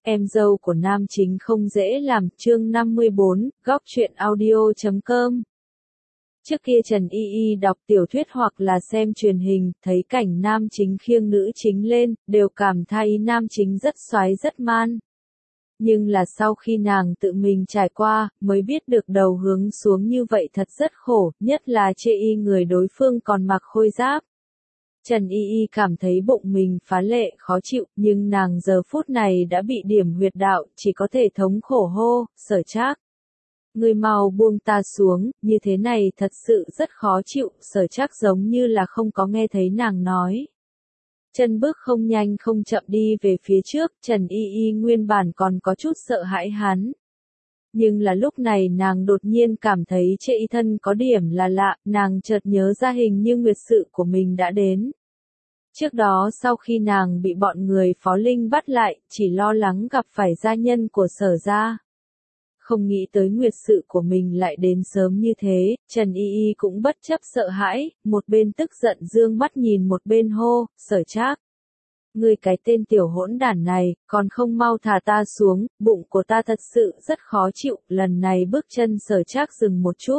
Em dâu của nam chính không dễ làm, chương 54, góc truyện audio.com. Trước kia Trần Y Y đọc tiểu thuyết hoặc là xem truyền hình, thấy cảnh nam chính khiêng nữ chính lên, đều cảm thấy nam chính rất xoái rất man. Nhưng là sau khi nàng tự mình trải qua, mới biết được đầu hướng xuống như vậy thật rất khổ, nhất là chê y người đối phương còn mặc khôi giáp. Trần Y Y cảm thấy bụng mình phá lệ khó chịu, nhưng nàng giờ phút này đã bị điểm huyệt đạo, chỉ có thể thống khổ hô, Sở Trác. Ngươi mau buông ta xuống, như thế này thật sự rất khó chịu, Sở Trác giống như là không có nghe thấy nàng nói. Chân bước không nhanh không chậm đi về phía trước, Trần Y Y nguyên bản còn có chút sợ hãi hắn. Nhưng là lúc này nàng đột nhiên cảm thấy chê y thân có điểm là lạ, nàng chợt nhớ ra hình như nguyệt sự của mình đã đến. Trước đó sau khi nàng bị bọn người Phó Linh bắt lại, chỉ lo lắng gặp phải gia nhân của Sở gia. Không nghĩ tới nguyệt sự của mình lại đến sớm như thế, Trần Y Y cũng bất chấp sợ hãi, một bên tức giận dương mắt nhìn một bên hô, Sở Trác. Ngươi cái tên tiểu hỗn đản này, còn không mau thả ta xuống, bụng của ta thật sự rất khó chịu, lần này bước chân Sở Trác dừng một chút.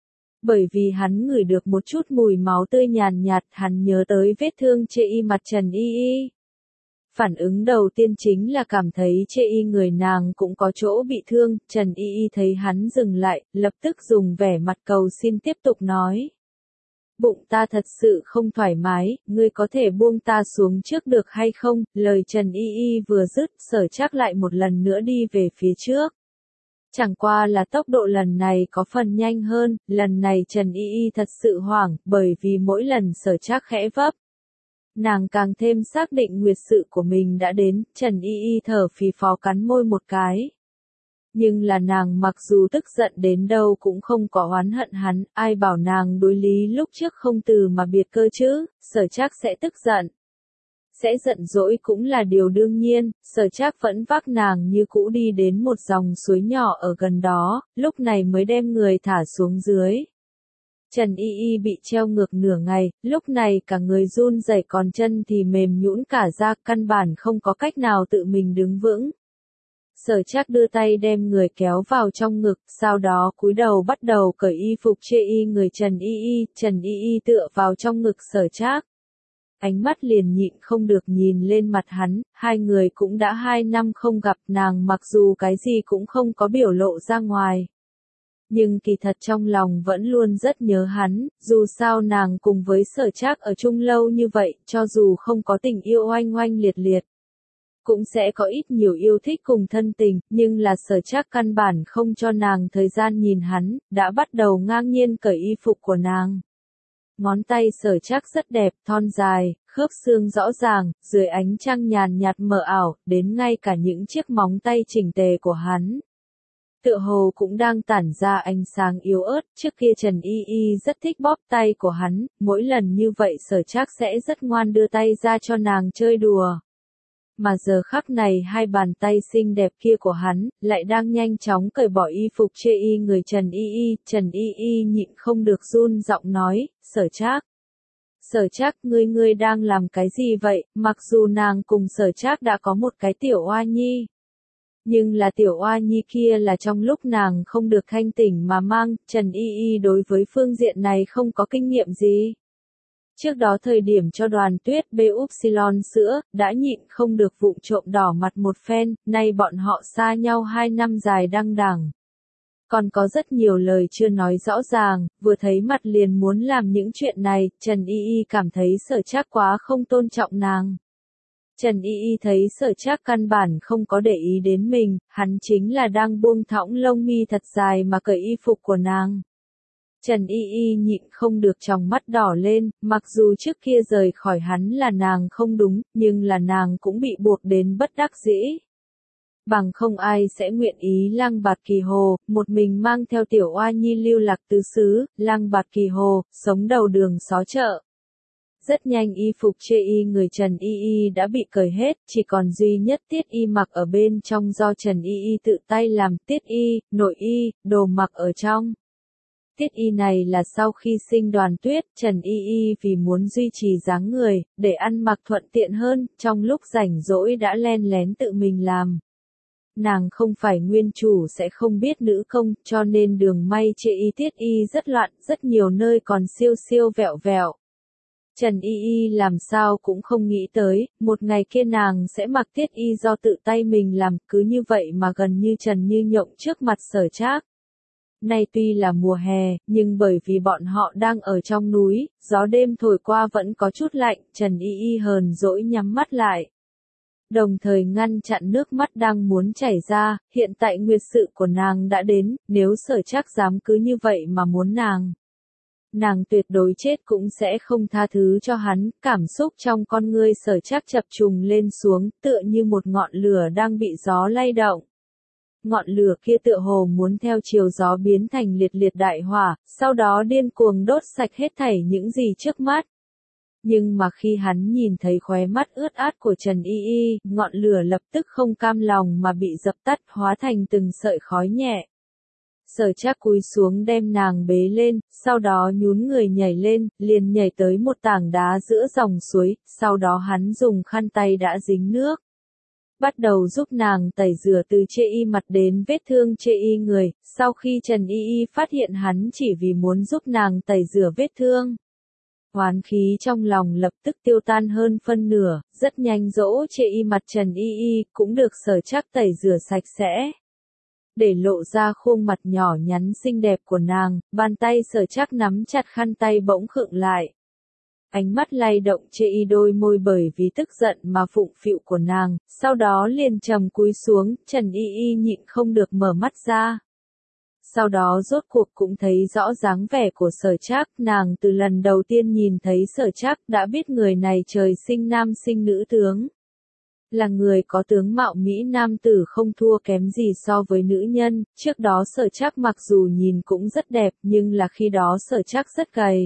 Bởi vì hắn ngửi được một chút mùi máu tươi nhàn nhạt, hắn nhớ tới vết thương chê y mặt Trần Y Y. Phản ứng đầu tiên chính là cảm thấy chê y người nàng cũng có chỗ bị thương, Trần Y Y thấy hắn dừng lại, lập tức dùng vẻ mặt cầu xin tiếp tục nói. Bụng ta thật sự không thoải mái, ngươi có thể buông ta xuống trước được hay không? Lời Trần Y Y vừa dứt, Sở Trác lại một lần nữa đi về phía trước. Chẳng qua là tốc độ lần này có phần nhanh hơn, lần này Trần Y Y thật sự hoảng, bởi vì mỗi lần Sở Trác khẽ vấp. Nàng càng thêm xác định nguyệt sự của mình đã đến, Trần Y Y thở phì phò cắn môi một cái. Nhưng là nàng mặc dù tức giận đến đâu cũng không có oán hận hắn, ai bảo nàng đối lý lúc trước không từ mà biệt cơ chứ, Sở Trác sẽ tức giận. Sẽ giận dỗi cũng là điều đương nhiên, Sở Trác vẫn vác nàng như cũ đi đến một dòng suối nhỏ ở gần đó, lúc này mới đem người thả xuống dưới. Trần Y Y bị treo ngược nửa ngày, lúc này cả người run rẩy còn chân thì mềm nhũn cả ra, căn bản không có cách nào tự mình đứng vững. Sở Trác đưa tay đem người kéo vào trong ngực, sau đó cúi đầu bắt đầu cởi y phục chê y người Trần Y Y tựa vào trong ngực Sở Trác. Ánh mắt liền nhịn không được nhìn lên mặt hắn, hai người cũng đã 2 năm không gặp, nàng mặc dù cái gì cũng không có biểu lộ ra ngoài. Nhưng kỳ thật trong lòng vẫn luôn rất nhớ hắn, dù sao nàng cùng với Sở Trác ở chung lâu như vậy, cho dù không có tình yêu oanh oanh liệt liệt. Cũng sẽ có ít nhiều yêu thích cùng thân tình, nhưng là Sở Trác căn bản không cho nàng thời gian nhìn hắn, đã bắt đầu ngang nhiên cởi y phục của nàng. Ngón tay Sở Trác rất đẹp, thon dài, khớp xương rõ ràng, dưới ánh trăng nhàn nhạt mờ ảo, đến ngay cả những chiếc móng tay chỉnh tề của hắn. Tựa hồ cũng đang tản ra ánh sáng yếu ớt, trước kia Trần Y Y rất thích bóp tay của hắn, mỗi lần như vậy Sở Trác sẽ rất ngoan đưa tay ra cho nàng chơi đùa. Mà giờ khắc này hai bàn tay xinh đẹp kia của hắn, lại đang nhanh chóng cởi bỏ y phục chê y người Trần Y Y nhịn không được run giọng nói, Sở Trác. Sở Trác, ngươi đang làm cái gì vậy, mặc dù nàng cùng Sở Trác đã có một cái tiểu oa nhi. Nhưng là tiểu oa nhi kia là trong lúc nàng không được thanh tỉnh mà mang, Trần Y Y đối với phương diện này không có kinh nghiệm gì. Trước đó thời điểm cho Đoàn Tuyết bê upsilon sữa, đã nhịn không được vụng trộm đỏ mặt một phen, nay bọn họ xa nhau 2 năm dài đăng đẳng. Còn có rất nhiều lời chưa nói rõ ràng, vừa thấy mặt liền muốn làm những chuyện này, Trần Y Y cảm thấy Sở Trác quá không tôn trọng nàng. Trần Y Y thấy Sở Trác căn bản không có để ý đến mình, hắn chính là đang buông thõng lông mi thật dài mà cởi y phục của nàng. Trần Y Y nhịn không được tròng mắt đỏ lên, mặc dù trước kia rời khỏi hắn là nàng không đúng, nhưng là nàng cũng bị buộc đến bất đắc dĩ. Bằng không ai sẽ nguyện ý lang bạt kỳ hồ, một mình mang theo tiểu oa nhi lưu lạc tứ xứ, lang bạt kỳ hồ, sống đầu đường xó chợ. Rất nhanh y phục chê y người Trần Y Y đã bị cởi hết, chỉ còn duy nhất tiết y mặc ở bên trong do Trần Y Y tự tay làm, tiết y, nội y, đồ mặc ở trong. Tiết y này là sau khi sinh Đoàn Tuyết, Trần Y Y vì muốn duy trì dáng người, để ăn mặc thuận tiện hơn, trong lúc rảnh rỗi đã len lén tự mình làm. Nàng không phải nguyên chủ sẽ không biết nữ công, cho nên đường may chê y tiết y rất loạn, rất nhiều nơi còn siêu siêu vẹo vẹo. Trần Y Y làm sao cũng không nghĩ tới, một ngày kia nàng sẽ mặc tiết y do tự tay mình làm, cứ như vậy mà gần như trần như nhộng trước mặt Sở Trác. Nay tuy là mùa hè, nhưng bởi vì bọn họ đang ở trong núi, gió đêm thổi qua vẫn có chút lạnh, Trần Y Y hờn dỗi nhắm mắt lại. Đồng thời ngăn chặn nước mắt đang muốn chảy ra, hiện tại nguyệt sự của nàng đã đến, nếu Sở Trác dám cứ như vậy mà muốn nàng tuyệt đối chết cũng sẽ không tha thứ cho hắn, cảm xúc trong con ngươi Sở Trác chập trùng lên xuống, tựa như một ngọn lửa đang bị gió lay động. Ngọn lửa kia tựa hồ muốn theo chiều gió biến thành liệt liệt đại hỏa, sau đó điên cuồng đốt sạch hết thảy những gì trước mắt. Nhưng mà khi hắn nhìn thấy khóe mắt ướt át của Trần Y Y, ngọn lửa lập tức không cam lòng mà bị dập tắt, hóa thành từng sợi khói nhẹ. Sở Trác cúi xuống đem nàng bế lên, sau đó nhún người nhảy lên, liền nhảy tới một tảng đá giữa dòng suối, sau đó hắn dùng khăn tay đã dính nước. Bắt đầu giúp nàng tẩy rửa từ chê y mặt đến vết thương chê y người, sau khi Trần Y Y phát hiện hắn chỉ vì muốn giúp nàng tẩy rửa vết thương. Oán khí trong lòng lập tức tiêu tan hơn phân nửa, rất nhanh dỗ chê y mặt Trần Y Y cũng được Sở Trác tẩy rửa sạch sẽ. Để lộ ra khuôn mặt nhỏ nhắn xinh đẹp của nàng, bàn tay Sở Trác nắm chặt khăn tay bỗng khựng lại. Ánh mắt lay động chê y đôi môi bởi vì tức giận mà phụng phịu của nàng, sau đó liền trầm cúi xuống, Trần Y Y nhịn không được mở mắt ra. Sau đó rốt cuộc cũng thấy rõ dáng vẻ của Sở Trác, nàng từ lần đầu tiên nhìn thấy Sở Trác đã biết người này trời sinh nam sinh nữ tướng. Là người có tướng mạo Mỹ nam tử không thua kém gì so với nữ nhân, trước đó Sở Trác mặc dù nhìn cũng rất đẹp nhưng là khi đó Sở Trác rất gầy.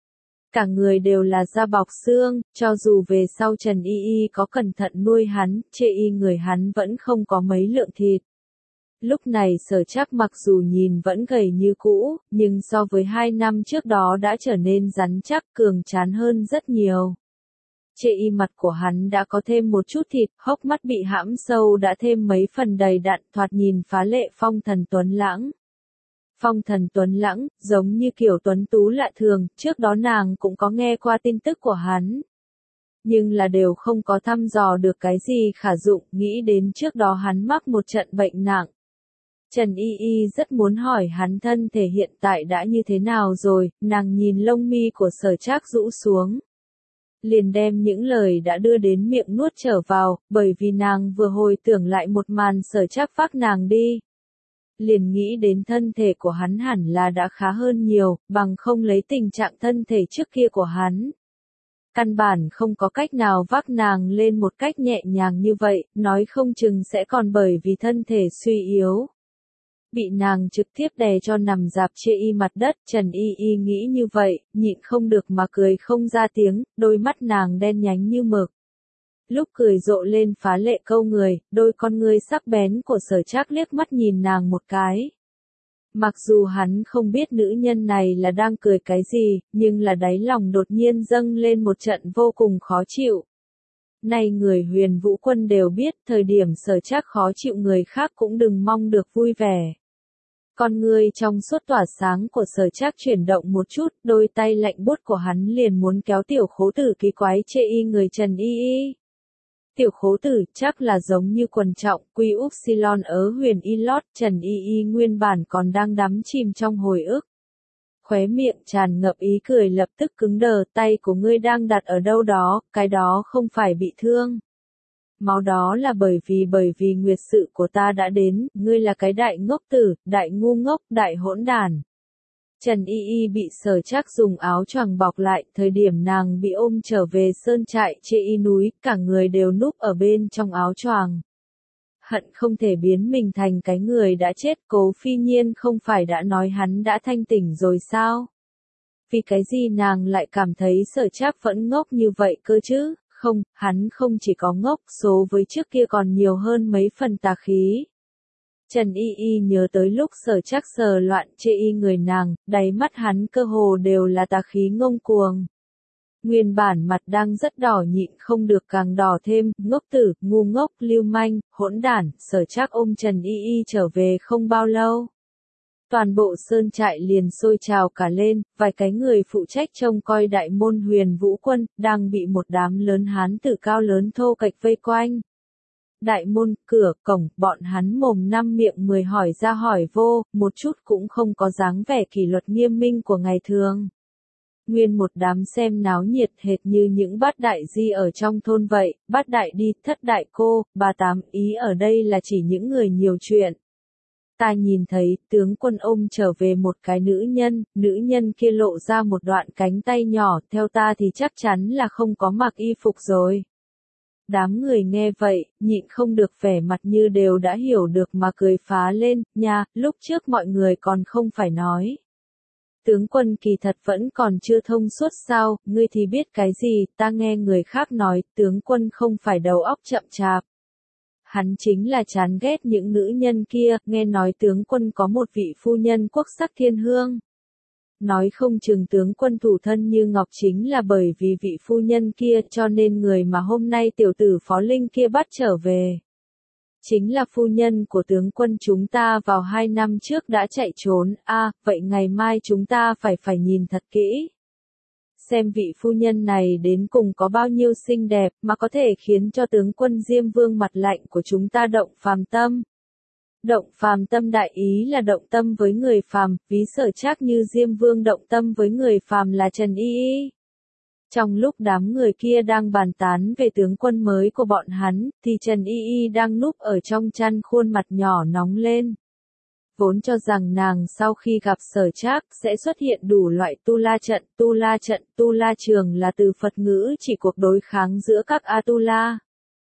Cả người đều là da bọc xương, cho dù về sau Trần Y Y có cẩn thận nuôi hắn, chê y người hắn vẫn không có mấy lượng thịt. Lúc này Sở Trác mặc dù nhìn vẫn gầy như cũ, nhưng so với 2 năm trước đó đã trở nên rắn chắc cường tráng hơn rất nhiều. Chê y mặt của hắn đã có thêm một chút thịt, hốc mắt bị hãm sâu đã thêm mấy phần đầy đặn, thoạt nhìn phá lệ phong thần tuấn lãng. Phong thần tuấn lãng, giống như kiểu tuấn tú lạ thường, trước đó nàng cũng có nghe qua tin tức của hắn. Nhưng là đều không có thăm dò được cái gì khả dụng, nghĩ đến trước đó hắn mắc một trận bệnh nặng. Trần Y Y rất muốn hỏi hắn thân thể hiện tại đã như thế nào rồi, nàng nhìn lông mi của Sở Trác rũ xuống. Liền đem những lời đã đưa đến miệng nuốt trở vào, bởi vì nàng vừa hồi tưởng lại một màn Sở Trác vác nàng đi. Liền nghĩ đến thân thể của hắn hẳn là đã khá hơn nhiều, bằng không lấy tình trạng thân thể trước kia của hắn. Căn bản không có cách nào vác nàng lên một cách nhẹ nhàng như vậy, nói không chừng sẽ còn bởi vì thân thể suy yếu. Bị nàng trực tiếp đè cho nằm dạp chê y mặt đất, Trần Y Y nghĩ như vậy, nhịn không được mà cười không ra tiếng, đôi mắt nàng đen nhánh như mực. Lúc cười rộ lên phá lệ câu người, đôi con ngươi sắc bén của Sở Trác liếc mắt nhìn nàng một cái. Mặc dù hắn không biết nữ nhân này là đang cười cái gì, nhưng là đáy lòng đột nhiên dâng lên một trận vô cùng khó chịu. Này người Huyền Vũ Quân đều biết, thời điểm Sở Trác khó chịu người khác cũng đừng mong được vui vẻ. Con ngươi trong suốt tỏa sáng của Sở Trác chuyển động một chút, đôi tay lạnh buốt của hắn liền muốn kéo tiểu khố tử kỳ quái chê y người Trần Y Y. Tiểu khố tử chắc là giống như quần trọng, quy upsilon ở huyền y lót, Trần Y Y nguyên bản còn đang đắm chìm trong hồi ức. Khóe miệng tràn ngập ý cười lập tức cứng đờ, tay của ngươi đang đặt ở đâu đó, cái đó không phải bị thương. Máu đó là bởi vì nguyệt sự của ta đã đến, ngươi là cái đại ngốc tử, đại ngu ngốc, đại hỗn đản. Trần Y Y bị Sở Trác dùng áo choàng bọc lại, thời điểm nàng bị ôm trở về sơn trại chê y núi, cả người đều núp ở bên trong áo choàng. Hận không thể biến mình thành cái người đã chết, Cố Phi Nhiên không phải đã nói hắn đã thanh tỉnh rồi sao? Vì cái gì nàng lại cảm thấy Sở Trác vẫn ngốc như vậy cơ chứ? Không, hắn không chỉ có ngốc, số với trước kia còn nhiều hơn mấy phần tà khí. Trần Y Y nhớ tới lúc Sở Trác sờ loạn chê y người nàng, đáy mắt hắn cơ hồ đều là tà khí ngông cuồng. Nguyên bản mặt đang rất đỏ nhịn không được càng đỏ thêm, ngốc tử, ngu ngốc, lưu manh, hỗn đản, Sở Trác ôm Trần Y Y trở về không bao lâu. Toàn bộ sơn trại liền sôi trào cả lên, vài cái người phụ trách trông coi đại môn Huyền Vũ Quân, đang bị một đám lớn hán tử cao lớn thô kệch vây quanh. Đại môn, cửa, cổng, bọn hắn mồm năm miệng 10 hỏi ra hỏi vô, một chút cũng không có dáng vẻ kỷ luật nghiêm minh của ngày thường. Nguyên một đám xem náo nhiệt hệt như những bát đại di ở trong thôn vậy, bát đại đi, thất đại cô, bà tám, ý ở đây là chỉ những người nhiều chuyện. Ta nhìn thấy, tướng quân ôm trở về một cái nữ nhân kia lộ ra một đoạn cánh tay nhỏ, theo ta thì chắc chắn là không có mặc y phục rồi. Đám người nghe vậy, nhịn không được vẻ mặt như đều đã hiểu được mà cười phá lên, nha, lúc trước mọi người còn không phải nói. Tướng quân kỳ thật vẫn còn chưa thông suốt sao, ngươi thì biết cái gì, ta nghe người khác nói, tướng quân không phải đầu óc chậm chạp. Hắn chính là chán ghét những nữ nhân kia, nghe nói tướng quân có một vị phu nhân quốc sắc thiên hương. Nói không chừng tướng quân thủ thân như ngọc chính là bởi vì vị phu nhân kia cho nên người mà hôm nay tiểu tử Phó Linh kia bắt trở về. Chính là phu nhân của tướng quân chúng ta vào 2 năm trước đã chạy trốn, vậy ngày mai chúng ta phải nhìn thật kỹ. Xem vị phu nhân này đến cùng có bao nhiêu xinh đẹp mà có thể khiến cho tướng quân Diêm Vương mặt lạnh của chúng ta động phàm tâm. Động phàm tâm đại ý là động tâm với người phàm, ví Sở Trác như Diêm Vương động tâm với người phàm là Trần Y Y. Trong lúc đám người kia đang bàn tán về tướng quân mới của bọn hắn, thì Trần Y Y đang núp ở trong chăn khuôn mặt nhỏ nóng lên. Vốn cho rằng nàng sau khi gặp Sở Trác sẽ xuất hiện đủ loại tu la trường là từ Phật ngữ chỉ cuộc đối kháng giữa các Atula.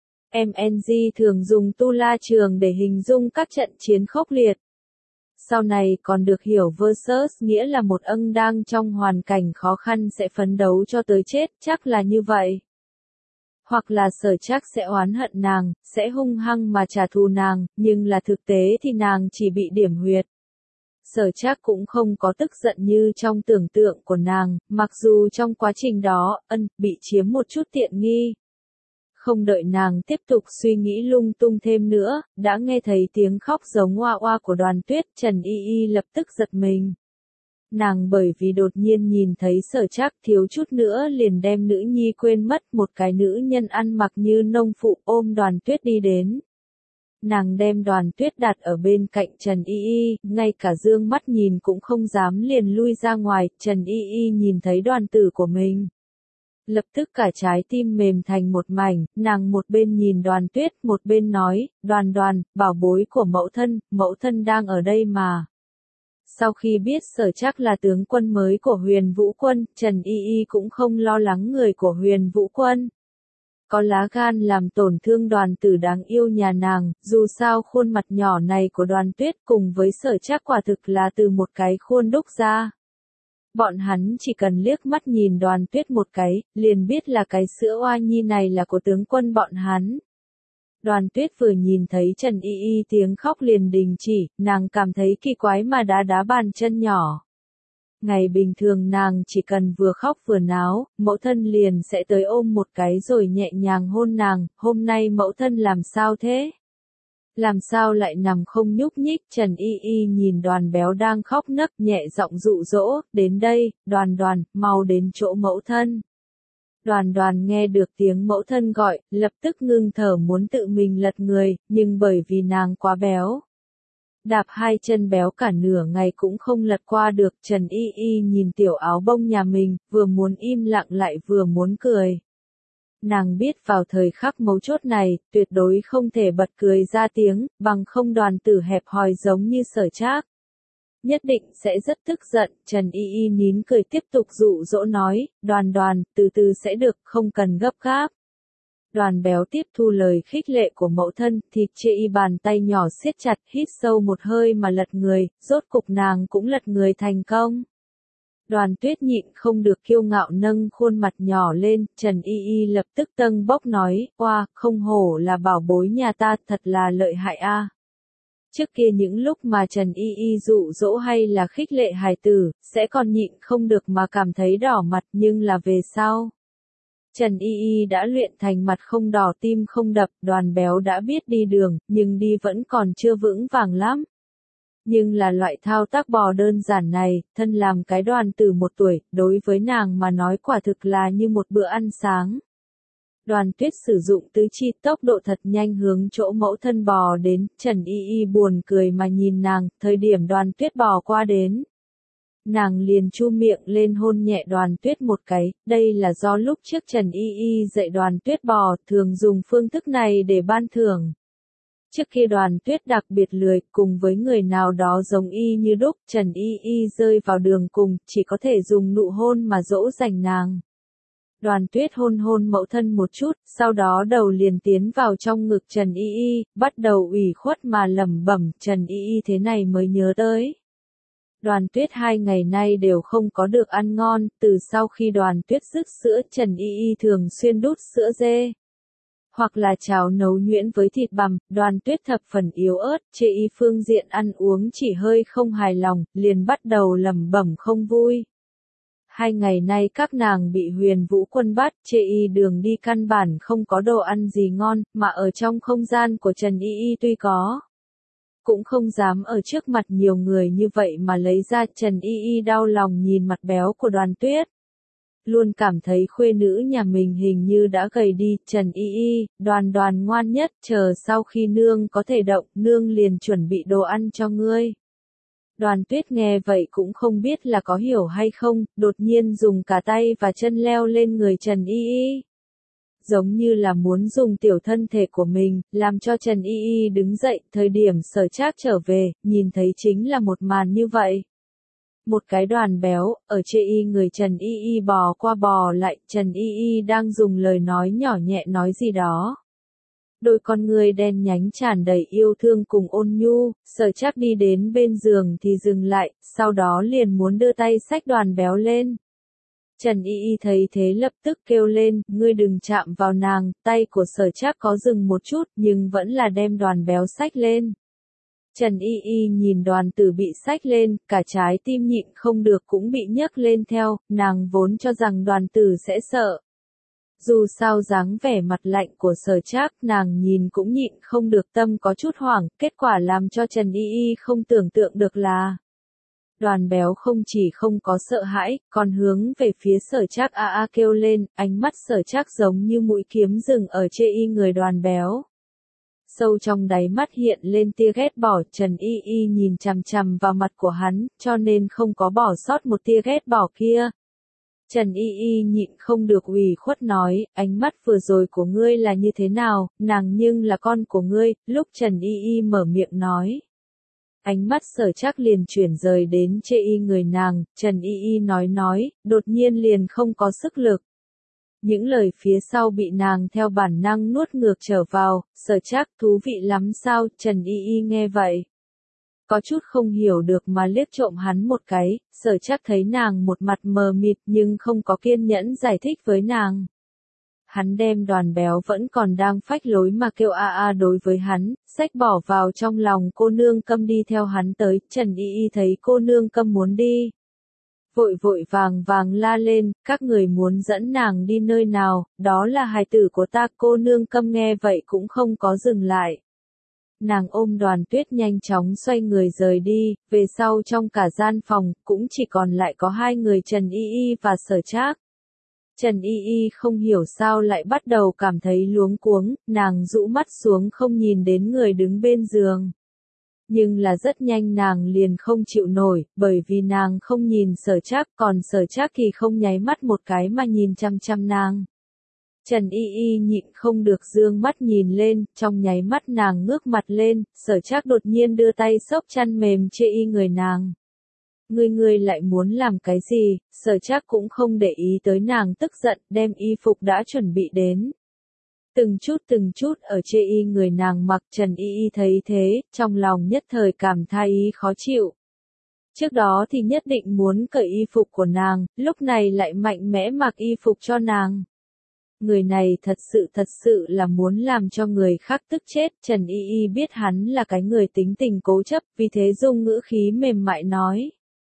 MNG thường dùng tu la trường để hình dung các trận chiến khốc liệt. Sau này còn được hiểu versus nghĩa là một ân đang trong hoàn cảnh khó khăn sẽ phấn đấu cho tới chết, chắc là như vậy. Hoặc là Sở Trác sẽ oán hận nàng, sẽ hung hăng mà trả thù nàng, nhưng là thực tế thì nàng chỉ bị điểm huyệt. Sở Trác cũng không có tức giận như trong tưởng tượng của nàng, mặc dù trong quá trình đó, bị chiếm một chút tiện nghi. Không đợi nàng tiếp tục suy nghĩ lung tung thêm nữa, đã nghe thấy tiếng khóc giống oa oa của Đoàn Tuyết, Trần Y Y lập tức giật mình. Nàng bởi vì đột nhiên nhìn thấy Sở Trác thiếu chút nữa liền đem nữ nhi quên mất, một cái nữ nhân ăn mặc như nông phụ ôm Đoàn Tuyết đi đến. Nàng đem Đoàn Tuyết đặt ở bên cạnh Trần Y Y, ngay cả dương mắt nhìn cũng không dám liền lui ra ngoài, Trần Y Y nhìn thấy đoàn tử của mình. Lập tức cả trái tim mềm thành một mảnh, nàng một bên nhìn Đoàn Tuyết, một bên nói, Đoàn, bảo bối của mẫu thân đang ở đây mà. Sau khi biết Sở Trác là tướng quân mới của Huyền Vũ Quân, Trần Y Y cũng không lo lắng người của Huyền Vũ Quân. Có lá gan làm tổn thương đoàn tử đáng yêu nhà nàng, dù sao khuôn mặt nhỏ này của Đoàn Tuyết cùng với Sở Trác quả thực là từ một cái khuôn đúc ra. Bọn hắn chỉ cần liếc mắt nhìn Đoàn Tuyết một cái, liền biết là cái sữa oa nhi này là của tướng quân bọn hắn. Đoàn Tuyết vừa nhìn thấy Trần Y Y tiếng khóc liền đình chỉ, nàng cảm thấy kỳ quái mà đá bàn chân nhỏ. Ngày bình thường nàng chỉ cần vừa khóc vừa náo, mẫu thân liền sẽ tới ôm một cái rồi nhẹ nhàng hôn nàng, hôm nay mẫu thân làm sao thế? Làm sao lại nằm không nhúc nhích? Trần Y Y nhìn Đoàn béo đang khóc nấc, nhẹ giọng dụ dỗ, đến đây, Đoàn, mau đến chỗ mẫu thân. Đoàn nghe được tiếng mẫu thân gọi, lập tức ngưng thở muốn tự mình lật người, nhưng bởi vì nàng quá béo. Đạp hai chân béo cả nửa ngày cũng không lật qua được. Trần Y Y nhìn tiểu áo bông nhà mình, vừa muốn im lặng lại vừa muốn cười. Nàng biết vào thời khắc mấu chốt này, tuyệt đối không thể bật cười ra tiếng, bằng không đoàn tử hẹp hòi giống như Sở Trác. Nhất định sẽ rất tức giận, Trần Y Y nín cười tiếp tục dụ dỗ nói, Đoàn, từ từ sẽ được, không cần gấp gáp. Đoàn béo tiếp thu lời khích lệ của mẫu thân, thịt chê y bàn tay nhỏ siết chặt, hít sâu một hơi mà lật người, rốt cục nàng cũng lật người thành công. Đoàn Tuyết nhịn không được kiêu ngạo nâng khuôn mặt nhỏ lên, Trần Y Y lập tức tâng bốc nói, oa, không hổ là bảo bối nhà ta, thật là lợi hại a. Trước kia những lúc mà Trần Y Y dụ dỗ hay là khích lệ hài tử, sẽ còn nhịn không được mà cảm thấy đỏ mặt, nhưng là về sau. Trần Y Y đã luyện thành mặt không đỏ tim không đập, Đoàn Béo đã biết đi đường, nhưng đi vẫn còn chưa vững vàng lắm. Nhưng là loại thao tác bò đơn giản này, thân làm cái đoàn tử 1 tuổi, đối với nàng mà nói quả thực là như một bữa ăn sáng. Đoàn Tuyết sử dụng tứ chi tốc độ thật nhanh hướng chỗ mẫu thân bò đến, Trần Y Y buồn cười mà nhìn nàng, thời điểm Đoàn Tuyết bò qua đến. Nàng liền chu miệng lên hôn nhẹ Đoàn Tuyết một cái, đây là do lúc trước Trần Y Y dạy Đoàn Tuyết bò, thường dùng phương thức này để ban thưởng. Trước khi Đoàn Tuyết đặc biệt lười, cùng với người nào đó giống y như đúc, Trần Y Y rơi vào đường cùng, chỉ có thể dùng nụ hôn mà dỗ dành nàng. Đoàn Tuyết hôn hôn mẫu thân một chút, sau đó đầu liền tiến vào trong ngực Trần Y Y, bắt đầu ủy khuất mà lẩm bẩm, Trần Y Y thế này mới nhớ tới. Đoàn Tuyết 2 ngày nay đều không có được ăn ngon, từ sau khi Đoàn Tuyết dứt sữa, Trần Y Y thường xuyên đút sữa dê. Hoặc là cháo nấu nhuyễn với thịt bằm, Đoàn Tuyết thập phần yếu ớt, chê y phương diện ăn uống chỉ hơi không hài lòng, liền bắt đầu lẩm bẩm không vui. 2 ngày nay các nàng bị Huyền Vũ Quân bắt, chê y đường đi căn bản không có đồ ăn gì ngon, mà ở trong không gian của Trần Y Y tuy có, cũng không dám ở trước mặt nhiều người như vậy mà lấy ra. Trần Y Y đau lòng nhìn mặt béo của Đoàn Tuyết. Luôn cảm thấy khuê nữ nhà mình hình như đã gầy đi, Trần Y Y, Đoàn Đoàn ngoan nhất, chờ sau khi nương có thể động, nương liền chuẩn bị đồ ăn cho ngươi. Đoàn Tuyết nghe vậy cũng không biết là có hiểu hay không, đột nhiên dùng cả tay và chân leo lên người Trần Y Y. Giống như là muốn dùng tiểu thân thể của mình, làm cho Trần Y Y đứng dậy, thời điểm Sở Trác trở về, nhìn thấy chính là một màn như vậy. Một cái Đoàn Béo, ở chê y người Trần Y Y bò qua bò lại, Trần Y Y đang dùng lời nói nhỏ nhẹ nói gì đó. Đôi con người đen nhánh tràn đầy yêu thương cùng ôn nhu, Sở Trác đi đến bên giường thì dừng lại, sau đó liền muốn đưa tay xách Đoàn Béo lên. Trần Y Y thấy thế lập tức kêu lên, ngươi đừng chạm vào nàng, tay của Sở Trác có dừng một chút nhưng vẫn là đem Đoàn Béo xách lên. Trần Y Y nhìn Đoàn tử bị xách lên, cả trái tim nhịn không được cũng bị nhấc lên theo, nàng vốn cho rằng Đoàn tử sẽ sợ. Dù sao dáng vẻ mặt lạnh của Sở Trác, nàng nhìn cũng nhịn không được tâm có chút hoảng, kết quả làm cho Trần Y Y không tưởng tượng được là Đoàn Béo không chỉ không có sợ hãi, còn hướng về phía Sở Trác a a kêu lên, ánh mắt Sở Trác giống như mũi kiếm dừng ở chê y người Đoàn Béo. Sâu trong đáy mắt hiện lên tia ghét bỏ, Trần Y Y nhìn chằm chằm vào mặt của hắn, cho nên không có bỏ sót một tia ghét bỏ kia. Trần Y Y nhịn không được ủy khuất nói, ánh mắt vừa rồi của ngươi là như thế nào, nàng nhưng là con của ngươi, lúc Trần Y Y mở miệng nói. Ánh mắt Sở Trác liền chuyển rời đến chê y người nàng, Trần Y Y nói, đột nhiên liền không có sức lực. Những lời phía sau bị nàng theo bản năng nuốt ngược trở vào, Sở Trác thú vị lắm sao, Trần Y Y nghe vậy. Có chút không hiểu được mà liếc trộm hắn một cái, Sở Trác thấy nàng một mặt mờ mịt nhưng không có kiên nhẫn giải thích với nàng. Hắn đem Đoàn Béo vẫn còn đang phách lối mà kêu a a đối với hắn, xách bỏ vào trong lòng cô nương Câm đi theo hắn tới, Trần Y Y thấy cô nương Câm muốn đi. Vội vàng la lên, các người muốn dẫn nàng đi nơi nào, đó là hài tử của ta, cô nương Câm nghe vậy cũng không có dừng lại. Nàng ôm Đoàn Tuyết nhanh chóng xoay người rời đi, về sau trong cả gian phòng, cũng chỉ còn lại có 2 người Trần Y Y và Sở Trác. Trần Y Y không hiểu sao lại bắt đầu cảm thấy luống cuống, nàng rũ mắt xuống không nhìn đến người đứng bên giường. Nhưng là rất nhanh nàng liền không chịu nổi, bởi vì nàng không nhìn Sở Trác, còn Sở Trác thì không nháy mắt một cái mà nhìn chăm chăm nàng. Trần Y Y nhịn không được dương mắt nhìn lên, trong nháy mắt nàng ngước mặt lên, Sở Trác đột nhiên đưa tay xốc chăn mềm chê y người nàng. Ngươi lại muốn làm cái gì? Sở Trác cũng không để ý tới nàng tức giận, đem y phục đã chuẩn bị đến. Từng chút ở chê y người nàng mặc, Trần Y Y thấy thế, trong lòng nhất thời cảm thấy khó chịu. Trước đó thì nhất định muốn cởi y phục của nàng, lúc này lại mạnh mẽ mặc y phục cho nàng. Người này thật sự là muốn làm cho người khác tức chết, Trần Y Y biết hắn là cái người tính tình cố chấp, vì thế dùng ngữ khí mềm mại nói.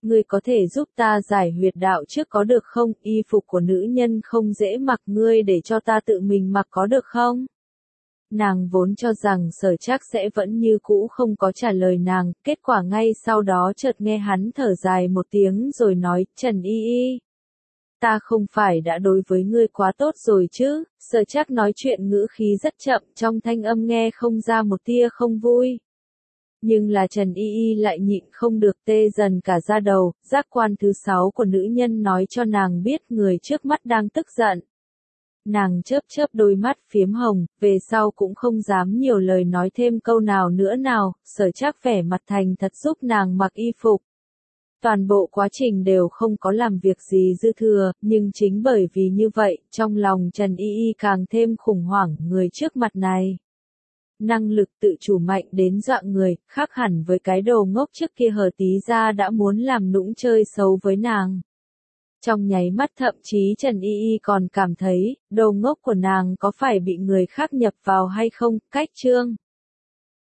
ngươi có thể giúp ta giải huyệt đạo trước có được không? Y phục của nữ nhân không dễ mặc, ngươi để cho ta tự mình mặc có được không? Nàng vốn cho rằng Sở Trác sẽ vẫn như cũ không có trả lời nàng, kết quả ngay sau đó chợt nghe hắn thở dài một tiếng rồi nói, Trần Y Y. Ta không phải đã đối với ngươi quá tốt rồi chứ? Sở Trác nói chuyện ngữ khí rất chậm, trong thanh âm nghe không ra một tia không vui. Nhưng là Trần Y Y lại nhịn không được tê dần cả da đầu, giác quan thứ 6 của nữ nhân nói cho nàng biết người trước mắt đang tức giận. Nàng chớp chớp đôi mắt phiếm hồng, về sau cũng không dám nhiều lời nói thêm câu nào nữa nào, Sở Trác vẻ mặt thành thật giúp nàng mặc y phục. Toàn bộ quá trình đều không có làm việc gì dư thừa, nhưng chính bởi vì như vậy, trong lòng Trần Y Y càng thêm khủng hoảng người trước mặt này. Năng lực tự chủ mạnh đến dọa người, khác hẳn với cái đồ ngốc trước kia Hờ Tí Gia đã muốn làm nũng chơi xấu với nàng. Trong nháy mắt thậm chí Trần Y Y còn cảm thấy, đồ ngốc của nàng có phải bị người khác nhập vào hay không, cách chương.